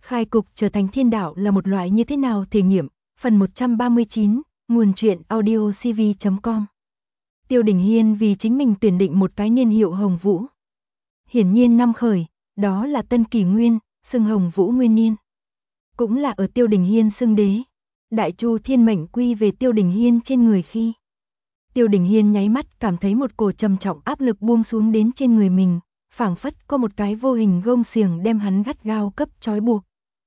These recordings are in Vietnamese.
Khai cục trở thành thiên đạo là một loại như thế nào thể nghiệm, phần 139, nguồn truyện audio cv.com. Tiêu Đình Hiên vì chính mình tuyển định một cái niên hiệu Hồng Vũ. Hiển nhiên năm khởi, đó là Tân Kỷ Nguyên, xưng Hồng Vũ Nguyên Niên. Cũng là ở Tiêu Đình Hiên xưng đế. Đại Chu thiên mệnh quy về Tiêu Đình Hiên trên người khi. Tiêu Đình Hiên nháy mắt cảm thấy một cổ trầm trọng áp lực buông xuống đến trên người mình, phảng phất có một cái vô hình gông xiềng đem hắn gắt gao cấp trói buộc.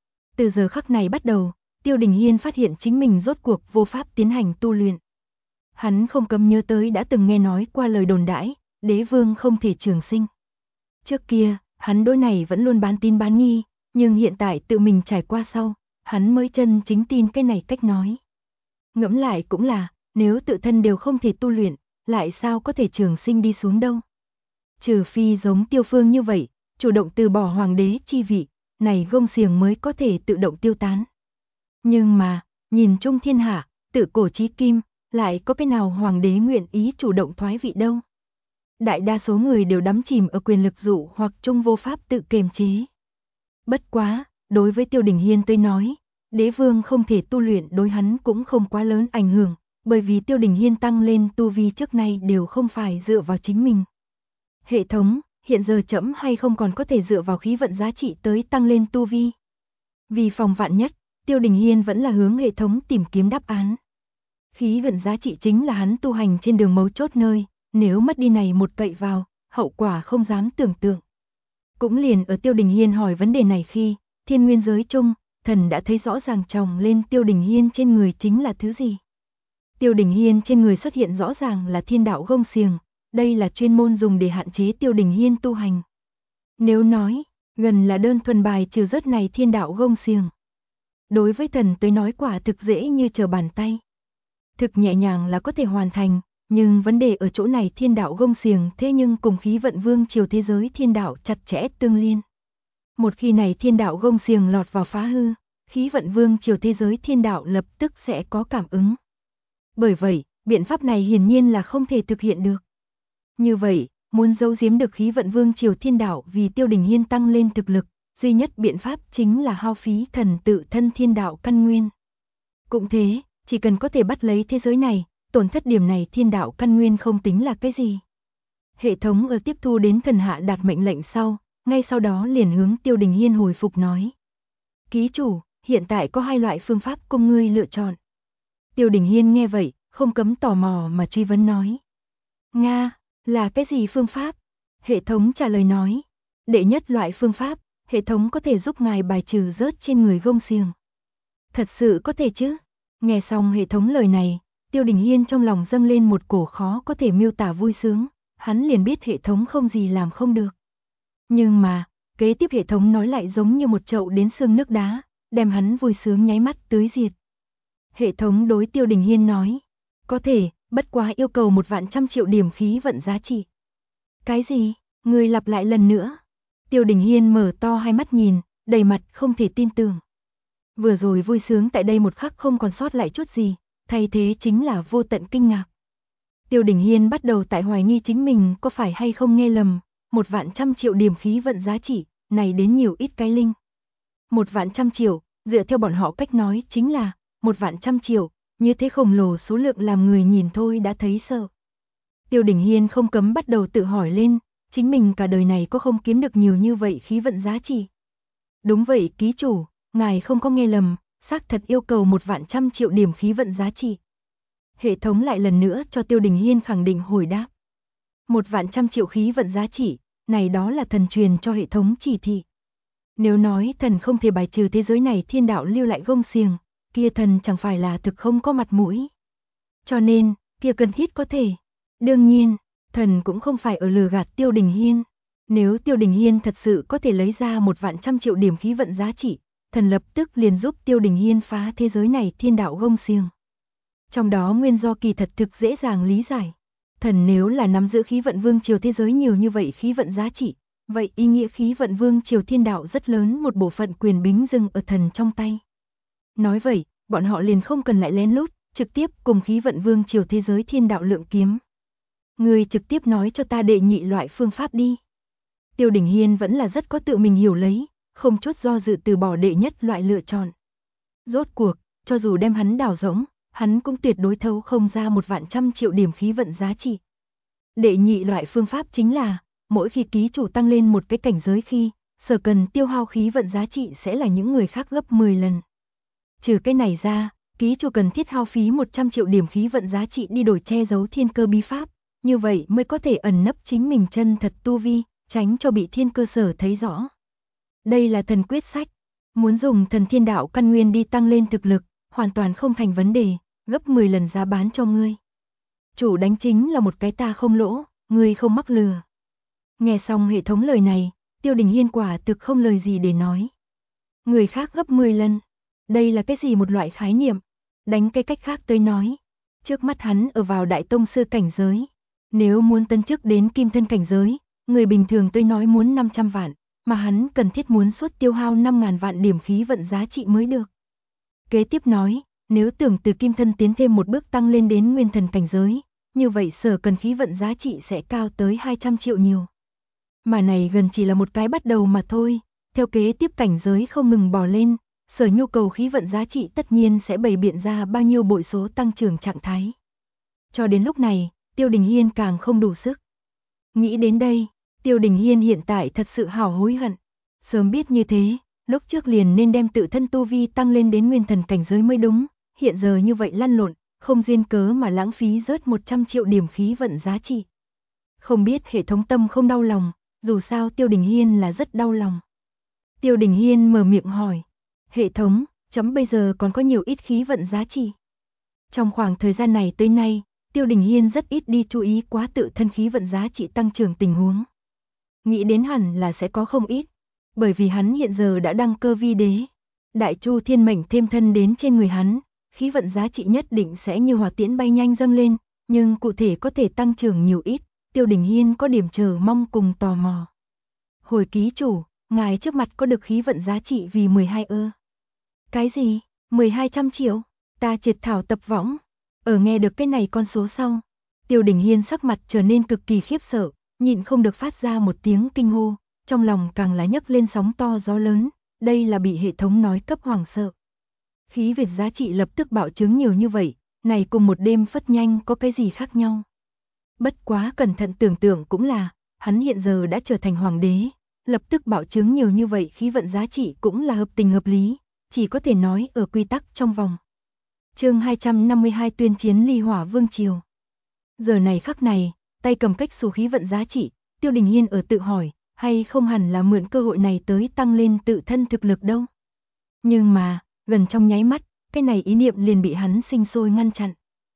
Từ giờ khắc này bắt đầu, Tiêu Đình Hiên phát hiện chính mình rốt cuộc vô pháp tiến hành tu luyện. Hắn không cấm nhớ tới đã từng nghe nói qua lời đồn đãi, đế vương không thể trường sinh. Trước kia, hắn đối này vẫn luôn bán tín bán nghi, nhưng hiện tại tự mình trải qua sau, hắn mới chân chính tin cái này cách nói. Ngẫm lại cũng là, nếu tự thân đều không thể tu luyện, lại sao có thể trường sinh đi xuống đâu. Trừ phi giống Tiêu Phương như vậy, chủ động từ bỏ hoàng đế chi vị, này gông xiềng mới có thể tự động tiêu tán. Nhưng mà, nhìn chung thiên hạ, tự cổ chí kim, lại có cái nào hoàng đế nguyện ý chủ động thoái vị đâu. Đại đa số người đều đắm chìm ở quyền lực dụ hoặc chung vô pháp tự kiềm chế. Bất quá, đối với Tiêu Đình Hiên tới nói, đế vương không thể tu luyện đối hắn cũng không quá lớn ảnh hưởng, bởi vì Tiêu Đình Hiên tăng lên tu vi trước nay đều không phải dựa vào chính mình. Hệ thống, hiện giờ trẫm hay không còn có thể dựa vào khí vận giá trị tới tăng lên tu vi. Vì phòng vạn nhất, Tiêu Đình Hiên vẫn là hướng hệ thống tìm kiếm đáp án. Khí vận giá trị chính là hắn tu hành trên đường mấu chốt nơi, nếu mất đi này một cậy vào, hậu quả không dám tưởng tượng. Cũng liền ở Tiêu Đình Hiên hỏi vấn đề này khi, thiên nguyên giới chung, thần đã thấy rõ ràng chồng lên Tiêu Đình Hiên trên người chính là thứ gì. Tiêu Đình Hiên trên người xuất hiện rõ ràng là thiên đạo gông xiềng, đây là chuyên môn dùng để hạn chế Tiêu Đình Hiên tu hành. Nếu nói, gần là đơn thuần bài trừ rớt này thiên đạo gông xiềng. Đối với thần tới nói quả thực dễ như trở bàn tay. Thực nhẹ nhàng là có thể hoàn thành, nhưng vấn đề ở chỗ này thiên đạo gông xiềng thế nhưng cùng khí vận vương triều thế giới thiên đạo chặt chẽ tương liên. Một khi này thiên đạo gông xiềng lọt vào phá hư, khí vận vương triều thế giới thiên đạo lập tức sẽ có cảm ứng. Bởi vậy, biện pháp này hiển nhiên là không thể thực hiện được. Như vậy, muốn giấu giếm được khí vận vương triều thiên đạo vì Tiêu Đình Hiên tăng lên thực lực, duy nhất biện pháp chính là hao phí thần tự thân thiên đạo căn nguyên. Cũng thế, chỉ cần có thể bắt lấy thế giới này, tổn thất điểm này thiên đạo căn nguyên không tính là cái gì. Hệ thống ở tiếp thu đến thần hạ đạt mệnh lệnh sau, ngay sau đó liền hướng Tiêu Đình Hiên hồi phục nói. Ký chủ, hiện tại có hai loại phương pháp供ngươi lựa chọn. Tiêu Đình Hiên nghe vậy, không cấm tò mò mà truy vấn nói. Nga, là cái gì phương pháp? Hệ thống trả lời nói. Đệ nhất loại phương pháp, hệ thống có thể giúp ngài bài trừ rớt trên người gông xiềng. Thật sự có thể chứ? Nghe xong hệ thống lời này, Tiêu Đình Hiên trong lòng dâng lên một cổ khó có thể miêu tả vui sướng, hắn liền biết hệ thống không gì làm không được. Nhưng mà, kế tiếp hệ thống nói lại giống như một chậu đến xương nước đá, đem hắn vui sướng nháy mắt tưới diệt. Hệ thống đối Tiêu Đình Hiên nói, có thể, bất quá yêu cầu 1.100 triệu điểm khí vận giá trị. Cái gì? Người lặp lại lần nữa. Tiêu Đình Hiên mở to hai mắt nhìn, đầy mặt không thể tin tưởng. Vừa rồi vui sướng tại đây một khắc không còn sót lại chút gì, thay thế chính là vô tận kinh ngạc. Tiêu Đình Hiên bắt đầu tại hoài nghi chính mình có phải hay không nghe lầm, 1.100 triệu điểm khí vận giá trị, này đến nhiều ít cái linh. 1.100 triệu, dựa theo bọn họ cách nói chính là 1.100 triệu, như thế khổng lồ số lượng làm người nhìn thôi đã thấy sợ. Tiêu Đình Hiên không cấm bắt đầu tự hỏi lên, chính mình cả đời này có không kiếm được nhiều như vậy khí vận giá trị. Đúng vậy ký chủ, ngài không có nghe lầm, xác thật yêu cầu 1.100 triệu điểm khí vận giá trị. Hệ thống lại lần nữa cho Tiêu Đình Hiên khẳng định hồi đáp. 1.100 triệu khí vận giá trị, này đó là thần truyền cho hệ thống chỉ thị. Nếu nói thần không thể bài trừ thế giới này thiên đạo lưu lại gông xiềng, kia thần chẳng phải là thực không có mặt mũi. Cho nên, kia cần thiết có thể. Đương nhiên, thần cũng không phải ở lừa gạt Tiêu Đình Hiên. Nếu Tiêu Đình Hiên thật sự có thể lấy ra 1.100 triệu điểm khí vận giá trị, thần lập tức liền giúp Tiêu Đình Hiên phá thế giới này thiên đạo gông xiềng. Trong đó nguyên do kỳ thật thực dễ dàng lý giải. Thần nếu là nắm giữ khí vận vương triều thế giới nhiều như vậy khí vận giá trị, vậy ý nghĩa khí vận vương triều thiên đạo rất lớn một bộ phận quyền bính dừng ở thần trong tay. Nói vậy, bọn họ liền không cần lại lén lút, trực tiếp cùng khí vận vương triều thế giới thiên đạo lượng kiếm. Người trực tiếp nói cho ta đệ nhị loại phương pháp đi. Tiêu Đình Hiên vẫn là rất có tự mình hiểu lấy, không chút do dự từ bỏ đệ nhất loại lựa chọn. Rốt cuộc, cho dù đem hắn đào rỗng, hắn cũng tuyệt đối thấu không ra 1.100.000 điểm khí vận giá trị. Đệ nhị loại phương pháp chính là, mỗi khi ký chủ tăng lên một cái cảnh giới khi, sở cần tiêu hao khí vận giá trị sẽ là những người khác gấp 10 lần. Trừ cái này ra, ký chủ cần thiết hao phí 100.000 điểm khí vận giá trị đi đổi che giấu thiên cơ bí pháp, như vậy mới có thể ẩn nấp chính mình chân thật tu vi, tránh cho bị thiên cơ sở thấy rõ. Đây là thần quyết sách, muốn dùng thần thiên đạo căn nguyên đi tăng lên thực lực, hoàn toàn không thành vấn đề, gấp 10 lần giá bán cho ngươi. Chủ đánh chính là một cái ta không lỗ, ngươi không mắc lừa. Nghe xong hệ thống lời này, Tiêu Đình Hiên quả thực không lời gì để nói. Người khác gấp 10 lần, đây là cái gì một loại khái niệm? Đánh cái cách khác tới nói, trước mắt hắn ở vào đại tông sư cảnh giới, nếu muốn tấn chức đến kim thân cảnh giới, người bình thường tới nói muốn 500 vạn, mà hắn cần thiết muốn suốt tiêu hao 5.000 vạn điểm khí vận giá trị mới được. Kế tiếp nói, nếu tưởng từ kim thân tiến thêm một bước tăng lên đến nguyên thần cảnh giới, như vậy sở cần khí vận giá trị sẽ cao tới 200 triệu nhiều. Mà này gần chỉ là một cái bắt đầu mà thôi, theo kế tiếp cảnh giới không ngừng bò lên, sở nhu cầu khí vận giá trị tất nhiên sẽ bày biện ra bao nhiêu bội số tăng trưởng trạng thái. Cho đến lúc này, Tiêu Đình Hiên càng không đủ sức. Nghĩ đến đây, Tiêu Đình Hiên hiện tại thật sự hào hối hận. Sớm biết như thế, lúc trước liền nên đem tự thân tu vi tăng lên đến nguyên thần cảnh giới mới đúng, hiện giờ như vậy lăn lộn, không duyên cớ mà lãng phí rớt 100 triệu điểm khí vận giá trị. Không biết hệ thống tâm không đau lòng, dù sao Tiêu Đình Hiên là rất đau lòng. Tiêu Đình Hiên mở miệng hỏi, hệ thống, chấm bây giờ còn có nhiều ít khí vận giá trị. Trong khoảng thời gian này tới nay, Tiêu Đình Hiên rất ít đi chú ý quá tự thân khí vận giá trị tăng trưởng tình huống. Nghĩ đến hẳn là sẽ có không ít, bởi vì hắn hiện giờ đã đăng cơ vi đế. Đại chu thiên mệnh thêm thân đến trên người hắn, khí vận giá trị nhất định sẽ như hỏa tiễn bay nhanh dâng lên, nhưng cụ thể có thể tăng trưởng nhiều ít, Tiêu Đình Hiên có điểm chờ mong cùng tò mò. Hồi ký chủ, ngài trước mặt có được khí vận giá trị vì 12 ơ. Cái gì? 1200 triệu? Ta triệt thảo tập võng. Ở nghe được cái này con số sau, Tiêu Đình Hiên sắc mặt trở nên cực kỳ khiếp sợ, nhịn không được phát ra một tiếng kinh hô, trong lòng càng là nhấc lên sóng to gió lớn, đây là bị hệ thống nói cấp hoảng sợ. Khí vận giá trị lập tức bạo chứng nhiều như vậy, này cùng một đêm phất nhanh có cái gì khác nhau. Bất quá cẩn thận tưởng tượng cũng là, hắn hiện giờ đã trở thành hoàng đế, lập tức bạo chứng nhiều như vậy khí vận giá trị cũng là hợp tình hợp lý, chỉ có thể nói ở quy tắc trong vòng. Chương 252 tuyên chiến ly hỏa vương triều. Giờ này khắc này, tay cầm cách số khí vận giá trị, Tiêu Đình Hiên ở tự hỏi, hay không hẳn là mượn cơ hội này tới tăng lên tự thân thực lực đâu. Nhưng mà, gần trong nháy mắt, cái này ý niệm liền bị hắn sinh sôi ngăn chặn.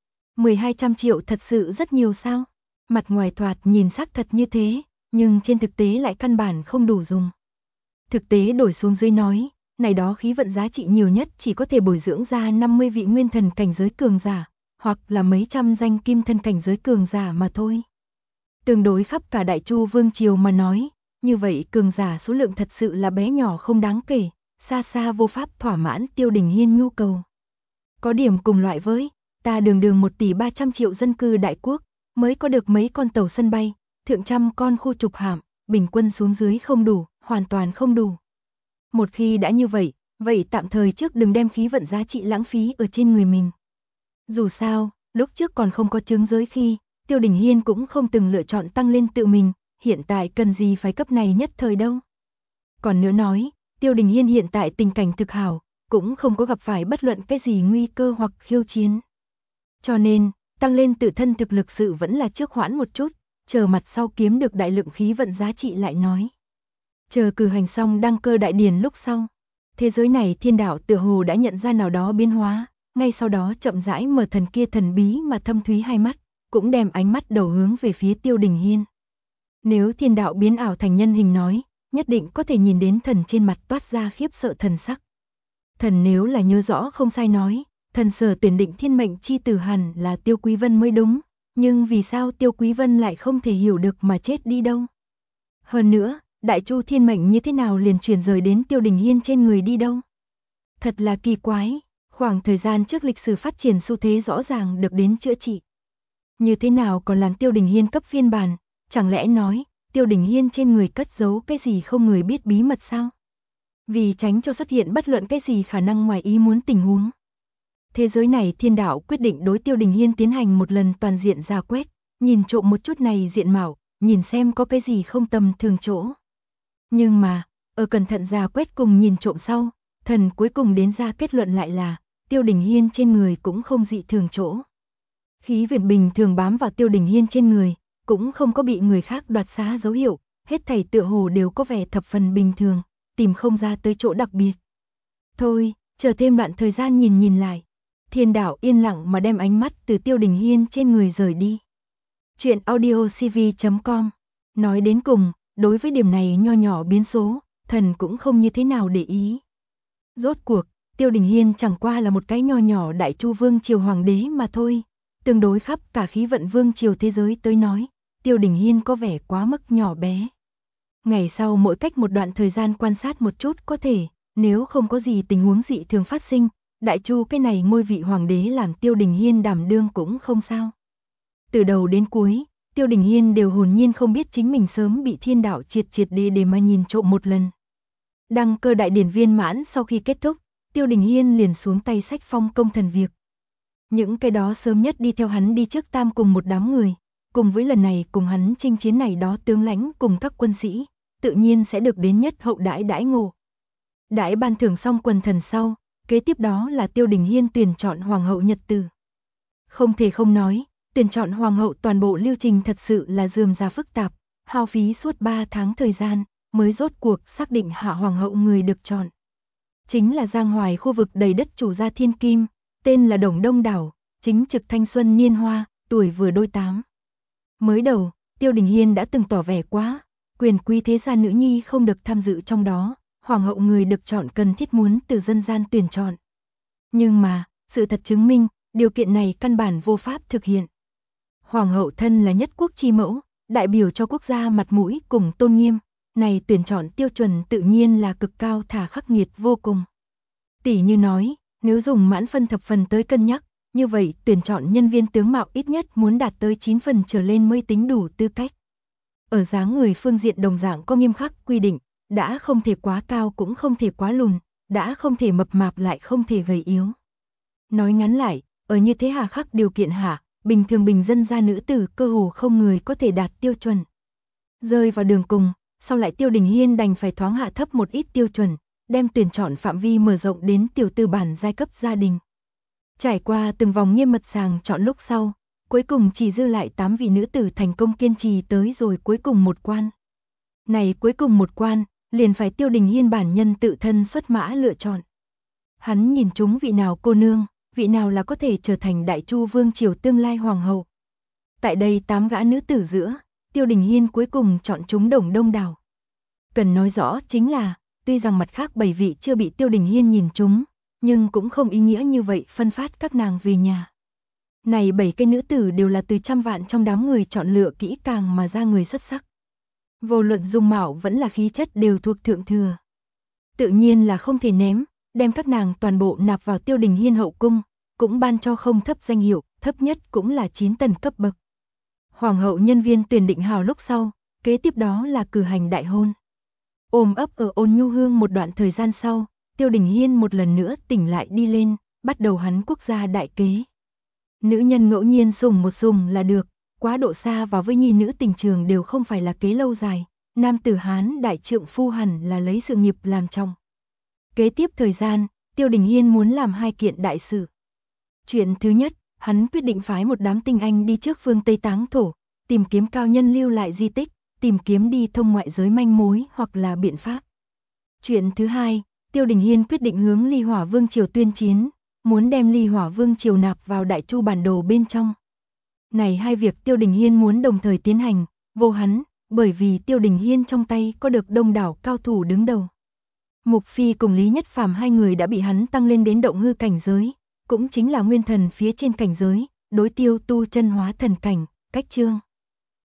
1200 triệu thật sự rất nhiều sao? Mặt ngoài thoạt nhìn xác thật như thế, nhưng trên thực tế lại căn bản không đủ dùng. Thực tế đổi xuống dưới nói, này đó khí vận giá trị nhiều nhất chỉ có thể bồi dưỡng ra 50 vị nguyên thần cảnh giới cường giả, hoặc là mấy trăm danh kim thân cảnh giới cường giả mà thôi. Tương đối khắp cả Đại Chu Vương triều mà nói, như vậy cường giả số lượng thật sự là bé nhỏ không đáng kể, xa xa vô pháp thỏa mãn Tiêu Đình Hiên nhu cầu. Có điểm cùng loại với, ta đường 1 tỷ 300 triệu dân cư đại quốc, mới có được mấy con tàu sân bay, thượng trăm con khu trục hạm, bình quân xuống dưới không đủ, hoàn toàn không đủ. Một khi đã như vậy, vậy tạm thời trước đừng đem khí vận giá trị lãng phí ở trên người mình. Dù sao, lúc trước còn không có chứng giới khi, Tiêu Đình Hiên cũng không từng lựa chọn tăng lên tự mình, hiện tại cần gì phải cấp này nhất thời đâu. Còn nữa nói, Tiêu Đình Hiên hiện tại tình cảnh thực hảo, cũng không có gặp phải bất luận cái gì nguy cơ hoặc khiêu chiến. Cho nên, tăng lên tự thân thực lực sự vẫn là trước hoãn một chút, chờ mặt sau kiếm được đại lượng khí vận giá trị lại nói. Chờ cử hành xong đăng cơ đại điển lúc sau, thế giới này thiên đạo tựa hồ đã nhận ra nào đó biến hóa, ngay sau đó chậm rãi mở thần kia thần bí mà thâm thúy hai mắt, cũng đem ánh mắt đầu hướng về phía Tiêu Đình Hiên. Nếu thiên đạo biến ảo thành nhân hình nói, nhất định có thể nhìn đến thần trên mặt toát ra khiếp sợ thần sắc. Thần nếu là nhớ rõ không sai nói, thần sở tuyển định thiên mệnh chi tử hẳn là Tiêu Quý Vân mới đúng, nhưng vì sao Tiêu Quý Vân lại không thể hiểu được mà chết đi đâu? Hơn nữa, Đại Chu thiên mệnh như thế nào liền chuyển rời đến Tiêu Đình Hiên trên người đi đâu? Thật là kỳ quái, khoảng thời gian trước lịch sử phát triển xu thế rõ ràng được đến chữa trị. Như thế nào còn làm Tiêu Đình Hiên cấp phiên bản, chẳng lẽ nói, Tiêu Đình Hiên trên người cất giấu cái gì không người biết bí mật sao? Vì tránh cho xuất hiện bất luận cái gì khả năng ngoài ý muốn tình huống. Thế giới này thiên đạo quyết định đối Tiêu Đình Hiên tiến hành một lần toàn diện rà quét, nhìn trộm một chút này diện mạo, nhìn xem có cái gì không tầm thường chỗ. Nhưng mà, ở cẩn thận rà quét cùng nhìn trộm sau, thần cuối cùng đến ra kết luận lại là, Tiêu Đình Hiên trên người cũng không dị thường chỗ. Khí vận bình thường bám vào Tiêu Đình Hiên trên người, cũng không có bị người khác đoạt xá dấu hiệu, hết thảy tựa hồ đều có vẻ thập phần bình thường, tìm không ra tới chỗ đặc biệt. Thôi, chờ thêm đoạn thời gian nhìn lại. Thiên đạo yên lặng mà đem ánh mắt từ Tiêu Đình Hiên trên người rời đi. Chuyện audiocv.com. Nói đến cùng, đối với điểm này nho nhỏ biến số, thần cũng không như thế nào để ý. Rốt cuộc, Tiêu Đình Hiên chẳng qua là một cái nho nhỏ Đại Chu Vương triều hoàng đế mà thôi. Tương đối khắp cả khí vận vương triều thế giới tới nói, Tiêu Đình Hiên có vẻ quá mức nhỏ bé. Ngày sau mỗi cách một đoạn thời gian quan sát một chút có thể, nếu không có gì tình huống dị thường phát sinh, Đại Chu cái này ngôi vị hoàng đế làm Tiêu Đình Hiên đảm đương cũng không sao. Từ đầu đến cuối, Tiêu Đình Hiên đều hồn nhiên không biết chính mình sớm bị thiên đạo triệt để mà nhìn trộm một lần. Đăng cơ đại điển viên mãn sau khi kết thúc, Tiêu Đình Hiên liền xuống tay sách phong công thần việc. Những cái đó sớm nhất đi theo hắn đi trước tam cùng một đám người, cùng với lần này cùng hắn chinh chiến này đó tướng lãnh cùng các quân sĩ, tự nhiên sẽ được đến nhất hậu đãi ngộ. Đãi ban thưởng xong quần thần sau, kế tiếp đó là Tiêu Đình Hiên tuyển chọn hoàng hậu nhật tử. Không thể không nói, tuyển chọn hoàng hậu toàn bộ lưu trình thật sự là rườm rà phức tạp, hao phí suốt 3 tháng thời gian, mới rốt cuộc xác định hạ hoàng hậu người được chọn. Chính là Giang Hoài khu vực đầy đất chủ gia thiên kim, tên là Đồng Đông Đảo, chính trực thanh xuân niên hoa, tuổi vừa đôi 8. Mới đầu, Tiêu Đình Hiên đã từng tỏ vẻ quá, quyền quý thế gia nữ nhi không được tham dự trong đó, hoàng hậu người được chọn cần thiết muốn từ dân gian tuyển chọn. Nhưng mà, sự thật chứng minh, điều kiện này căn bản vô pháp thực hiện. Hoàng hậu thân là nhất quốc chi mẫu, đại biểu cho quốc gia mặt mũi cùng tôn nghiêm, này tuyển chọn tiêu chuẩn tự nhiên là cực cao thả khắc nghiệt vô cùng. Tỷ như nói, nếu dùng mãn phân thập phần tới cân nhắc, như vậy tuyển chọn nhân viên tướng mạo ít nhất muốn đạt tới 9 phần trở lên mới tính đủ tư cách. Ở dáng người phương diện đồng dạng có nghiêm khắc quy định, đã không thể quá cao cũng không thể quá lùn, đã không thể mập mạp lại không thể gầy yếu. Nói ngắn lại, ở như thế hà khắc điều kiện hạ, bình thường bình dân gia nữ tử cơ hồ không người có thể đạt tiêu chuẩn. Rơi vào đường cùng, sau lại Tiêu Đình Hiên đành phải thoáng hạ thấp một ít tiêu chuẩn, đem tuyển chọn phạm vi mở rộng đến tiểu tư bản giai cấp gia đình. Trải qua từng vòng nghiêm mật sàng chọn lúc sau, cuối cùng chỉ dư lại 8 vị nữ tử thành công kiên trì tới rồi cuối cùng một quan. Này cuối cùng một quan, liền phải Tiêu Đình Hiên bản nhân tự thân xuất mã lựa chọn. Hắn nhìn chúng vị nào cô nương, vị nào là có thể trở thành Đại Chu Vương triều tương lai hoàng hậu. Tại đây 8 gã nữ tử giữa, Tiêu Đình Hiên cuối cùng chọn chúng Đồng Đông Đảo. Cần nói rõ chính là, tuy rằng mặt khác 7 vị chưa bị Tiêu Đình Hiên nhìn trúng, nhưng cũng không ý nghĩa như vậy phân phát các nàng về nhà. Này 7 cái nữ tử đều là từ trăm vạn trong đám người chọn lựa kỹ càng mà ra người xuất sắc. Vô luận dung mạo vẫn là khí chất đều thuộc thượng thừa. Tự nhiên là không thể ném, đem các nàng toàn bộ nạp vào Tiêu Đình Hiên hậu cung, cũng ban cho không thấp danh hiệu, thấp nhất cũng là 9 tầng cấp bậc. Hoàng hậu nhân viên tuyển định hào lúc sau, kế tiếp đó là cử hành đại hôn. Ôm ấp ở Ôn Nhu Hương một đoạn thời gian sau, Tiêu Đình Hiên một lần nữa tỉnh lại đi lên, bắt đầu hắn quốc gia đại kế. Nữ nhân ngẫu nhiên sủng một sủng là được, quá độ xa vào với nhi nữ tình trường đều không phải là kế lâu dài, nam tử Hán đại trượng phu hẳn là lấy sự nghiệp làm trọng. Kế tiếp thời gian, Tiêu Đình Hiên muốn làm 2 kiện đại sự. Chuyện thứ nhất, hắn quyết định phái một đám tinh anh đi trước phương Tây Táng Thổ, tìm kiếm cao nhân lưu lại di tích, tìm kiếm đi thông ngoại giới manh mối hoặc là biện pháp. Chuyện thứ hai, Tiêu Đình Hiên quyết định hướng Ly Hỏa Vương triều tuyên chiến, muốn đem Ly Hỏa Vương triều nạp vào Đại Chu bản đồ bên trong. Này 2 việc Tiêu Đình Hiên muốn đồng thời tiến hành, vô hắn, bởi vì Tiêu Đình Hiên trong tay có được đông đảo cao thủ đứng đầu. Mục Phi cùng Lý Nhất Phàm 2 người đã bị hắn tăng lên đến động hư cảnh giới, cũng chính là nguyên thần phía trên cảnh giới, đối tiêu tu chân hóa thần cảnh, cách chương.